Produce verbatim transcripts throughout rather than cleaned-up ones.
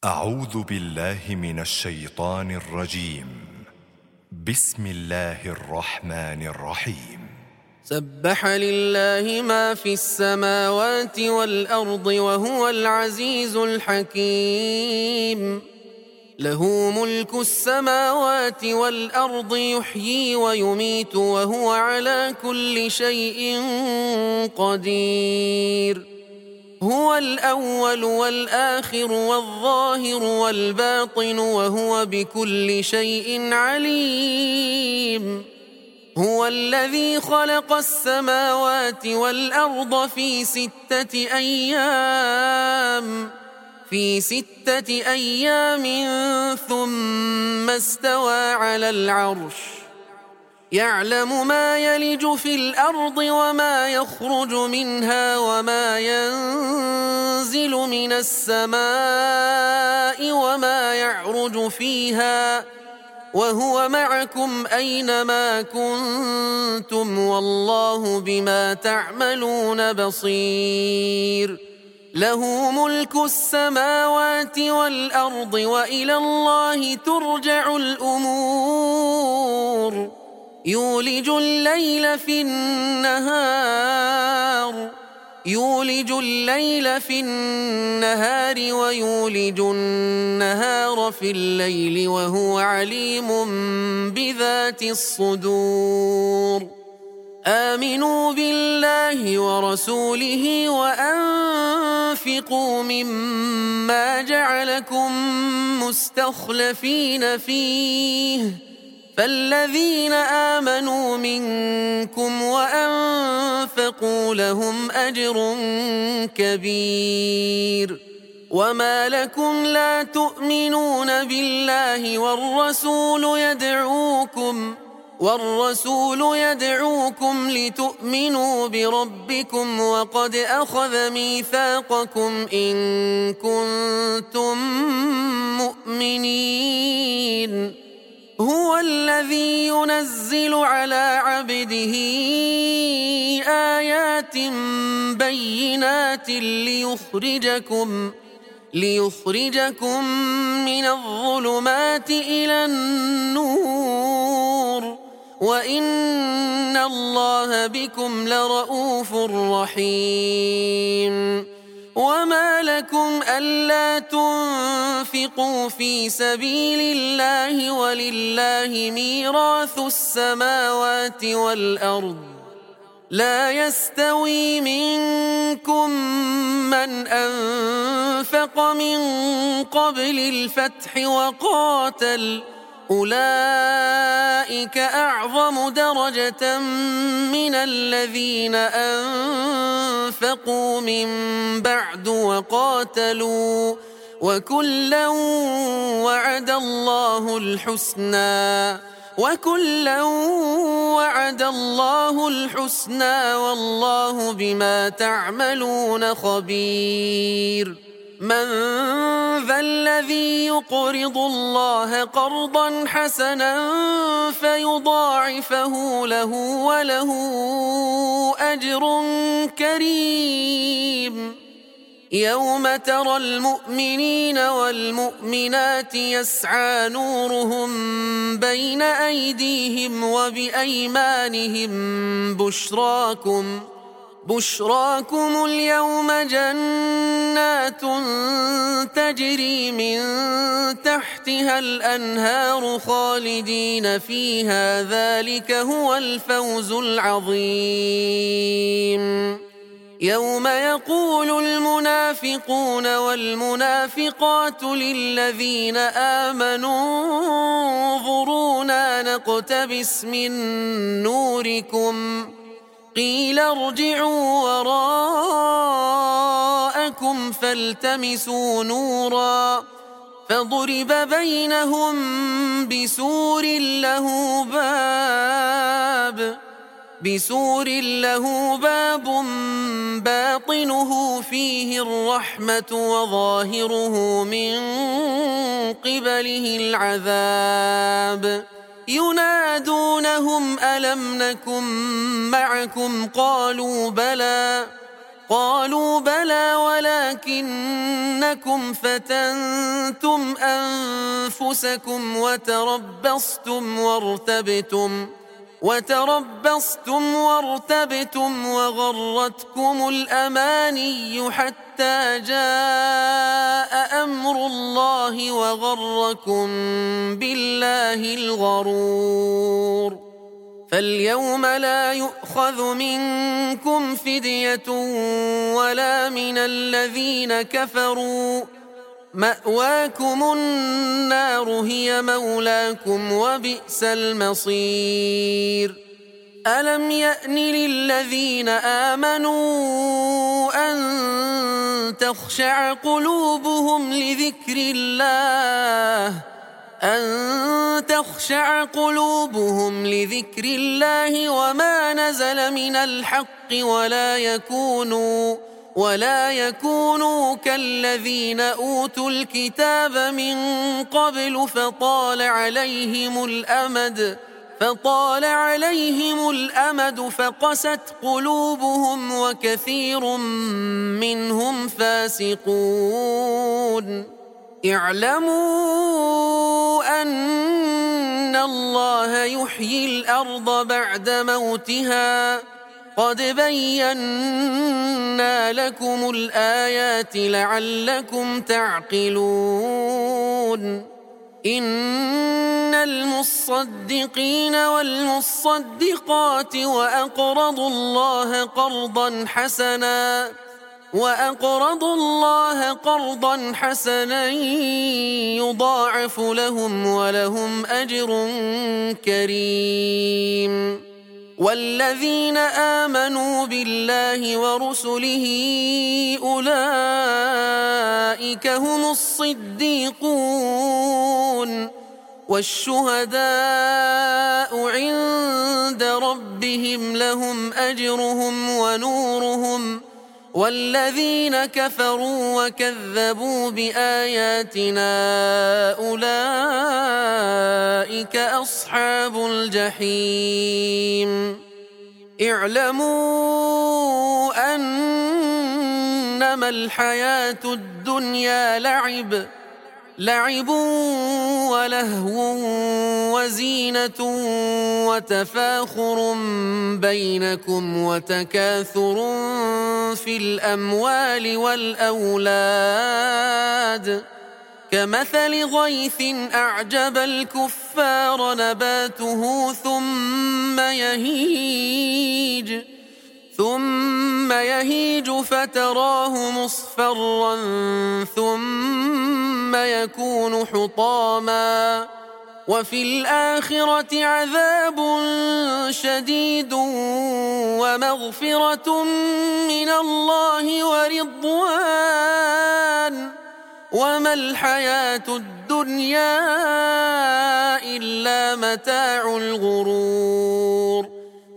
أعوذ بالله من الشيطان الرجيم. بسم الله الرحمن الرحيم. سبح لله ما في السماوات والأرض وهو العزيز الحكيم. له ملك السماوات والأرض يحيي ويميت وهو على كل شيء قدير. هو الأول والآخر والظاهر والباطن وهو بكل شيء عليم. هو الذي خلق السماوات والأرض في ستة أيام في ستة أيام ثم استوى على العرش يعلم ما يلج في الأرض وما يخرج منها وما ينزل من السماء وما يعرج فيها وهو معكم أينما كنتم والله بما تعملون بصير. له ملك السماوات والأرض وإلى الله ترجع الأمور. يولج الليل في النهار يولج الليل في النهار ويولج النهار في الليل وهو عليم بذات الصدور. آمنوا بالله ورسوله وأنفقوا مما جعلكم مستخلفين فيه فالذين آمنوا منكم وأنفقوا لهم أجر كبير. وما لكم لا تؤمنون بالله والرسول يدعوكم والرسول يدعوكم لتؤمنوا بربكم وقد أخذ ميثاقكم إن كنتم مؤمنين. هو الذي ينزل على عبده آيات بينات ليخرجكم ليخرجكم من الظلمات إلى النور وإن الله بكم لرؤوف رحيم. وما لكم ألا تنفقوا في سبيل الله ولله ميراث السماوات والأرض لا يستوي منكم من أنفق من قبل الفتح وقاتل أولئك أعظم درجة من الذين أنفقوا من بعد وقاتلوا وكلا وعد الله الحسنى وكلا وعد الله الحسنى والله بما تعملون خبير. من ذا الذي يقرض الله قرضا حسنا فيضاعفه له وله أجر كريم. يوم ترى المؤمنين والمؤمنات يسعى نورهم بين أيديهم وبأيمانهم بشراكم بشراكم اليوم جنات تجري من تحتها الأنهار خالدين فيها ذلك هو الفوز العظيم. يوم يقول المنافقون والمنافقات للذين آمنوا انظرونا نقتبس من نوركم قيل ارجعوا وراءكم فالتمسوا نورا فضرب بينهم بسور له باب بسور له باب باطنه فيه الرحمة وظاهره من قبله العذاب. ينادونهم ألم نكن معكم قالوا بلى قالوا بلى ولكنكم فتنتم أنفسكم وتربصتم وارتبتم وتربصتم وارتبتم وغرتكم الأماني حتى جاء أمر الله وغركم بالله الغرور. فاليوم لا يؤخذ منكم فدية ولا من الذين كفروا، مأواكم النار هي مولاكم وبئس المصير. ألم يأن للذين آمنوا أن تخشع قلوبهم لذكر الله أن تخشع قلوبهم لذكر الله وما نزل من الحق ولا يكونوا ولا يكونوا كالذين أوتوا الكتاب من قبل فطال عليهم الأمد فطال عليهم الأمد فقست قلوبهم وكثير منهم فاسقون. اعلموا أن الله يحيي الأرض بعد موتها قد بينا لكم الآيات لعلكم تعقلون. إن المصدقين والمصدقات وأقرضوا الله قرضا حسنا وأقرضوا الله قرضا حسنا يضاعف لهم ولهم أجر كريم. والذين آمنوا بالله ورسله أولئك هم الصديقون والشهداء عند ربهم لهم أجرهم ونورهم. والذين كفروا وكذبوا بآياتنا أولئك أصحاب الجحيم. اعلموا أنما الحياة الدنيا لعب لعب ولهو وزينة وتفاخر بينكم وتكاثر في الأموال والأولاد كمثل غيث أعجب الكفار نباته ثم يهيج ثم يهيج فتراه مصفرا ثم يكون حطاما وفي الآخرة عذاب شديد ومغفرة من الله ورضوان وما الحياة الدنيا إلا متاع الغرور.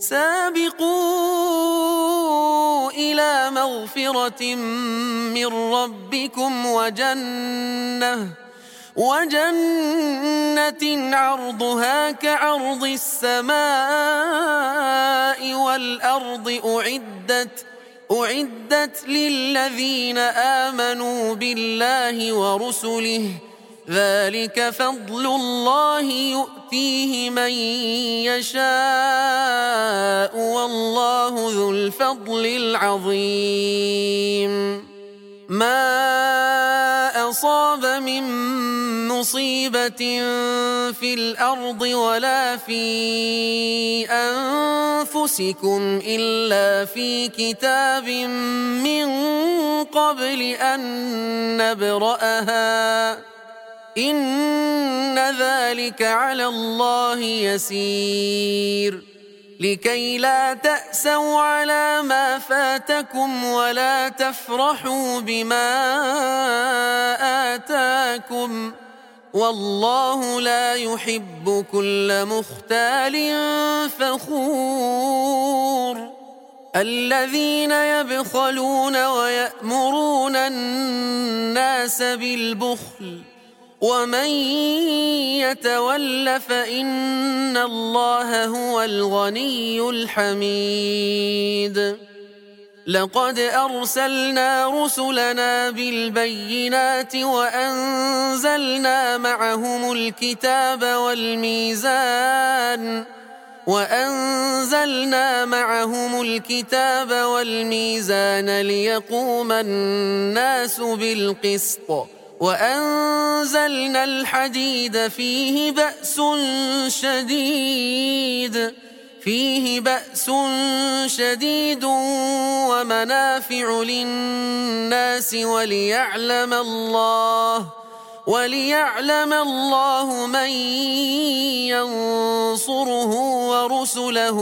سابقوا إلى مغفرة من ربكم وجنة وجنة عرضها كعرض السماء والأرض أعدت أعدت للذين آمنوا بالله ورسله ذلك فضل الله يؤتيه من يشاء والله ذو الفضل العظيم. ما أصاب من مصيبة في الأرض ولا في أنفسكم إلا في كتاب من قبل أن نبرأها إن ذلك على الله يسير. لكي لا تأسوا على ما فاتكم ولا تفرحوا بما آتاكم والله لا يحب كل مختال فخور. الذين يبخلون ويأمرون الناس بالبخل ومن يتول فإن الله هو الغني الحميد. لقد أرسلنا رسلنا بالبينات وأنزلنا معهم الكتاب والميزان وأنزلنا معهم الكتاب والميزان ليقوم الناس بالقسط وأنزلنا الحديد فيه بأس شديد فيه بأس شديد ومنافع للناس وليعلم الله وليعلم الله من ينصره ورسله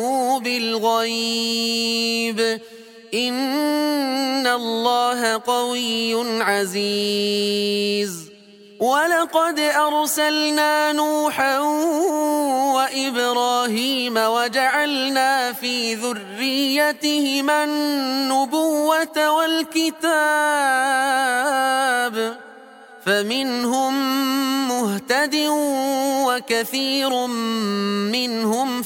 بالغيب إن الله قوي عزيز. ولقد أرسلنا نوحا وإبراهيم وجعلنا في ذريتهما النبوة والكتاب فمنهم مهتد وكثير منهم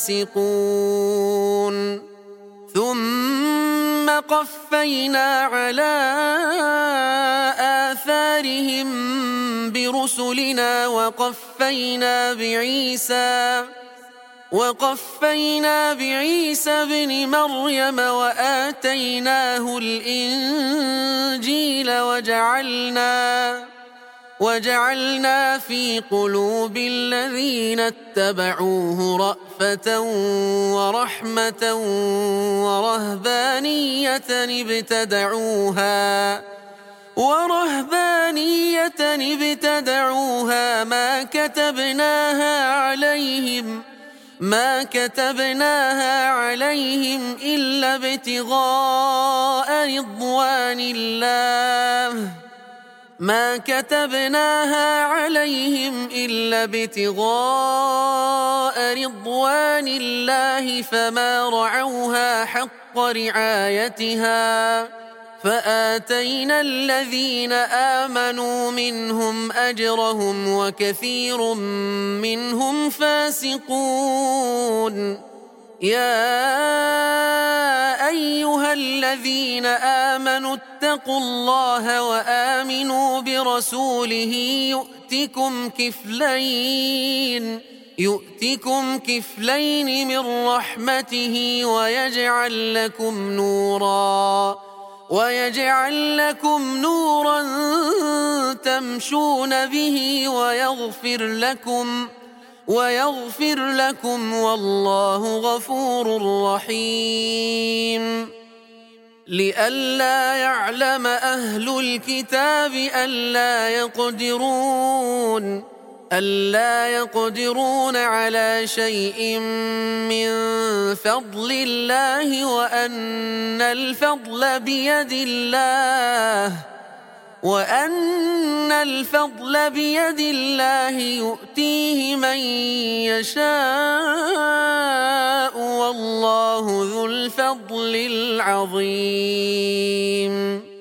فاسقون. ثم قفينا على آثارهم برسلنا وقفينا بعيسى وقفينا بعيسى ابن مريم وآتيناه الإنجيل وجعلنا وجعلنا في قلوب الذين اتبعوه رأفة ورحمة ورهبانية ابتدعوها ورهبانية ابتدعوها ما كتبناها عليهم ما كتبناها عليهم إلا ابتغاء رضوان الله ما كتبناها عليهم إلا ابتغاء رضوان الله فما رعوها حق رعايتها فآتينا الذين آمنوا منهم أجرهم وكثير منهم فاسقون. يا أيها الذين آمنوا اتقوا الله وآمنوا برسوله يؤتكم كفلين يؤتكم كفلين من رحمته ويجعل لكم نورا ويجعل لكم نورا تمشون به ويغفر لكم ويغفر لكم والله غفور رحيم. لئلا يعلم أهل الكتاب ألا يقدرون ألا يقدرون على شيء من فضل الله وأن الفضل بيد الله وأن الفضل بيد الله يؤتيه من يشاء والله ذو الفضل العظيم.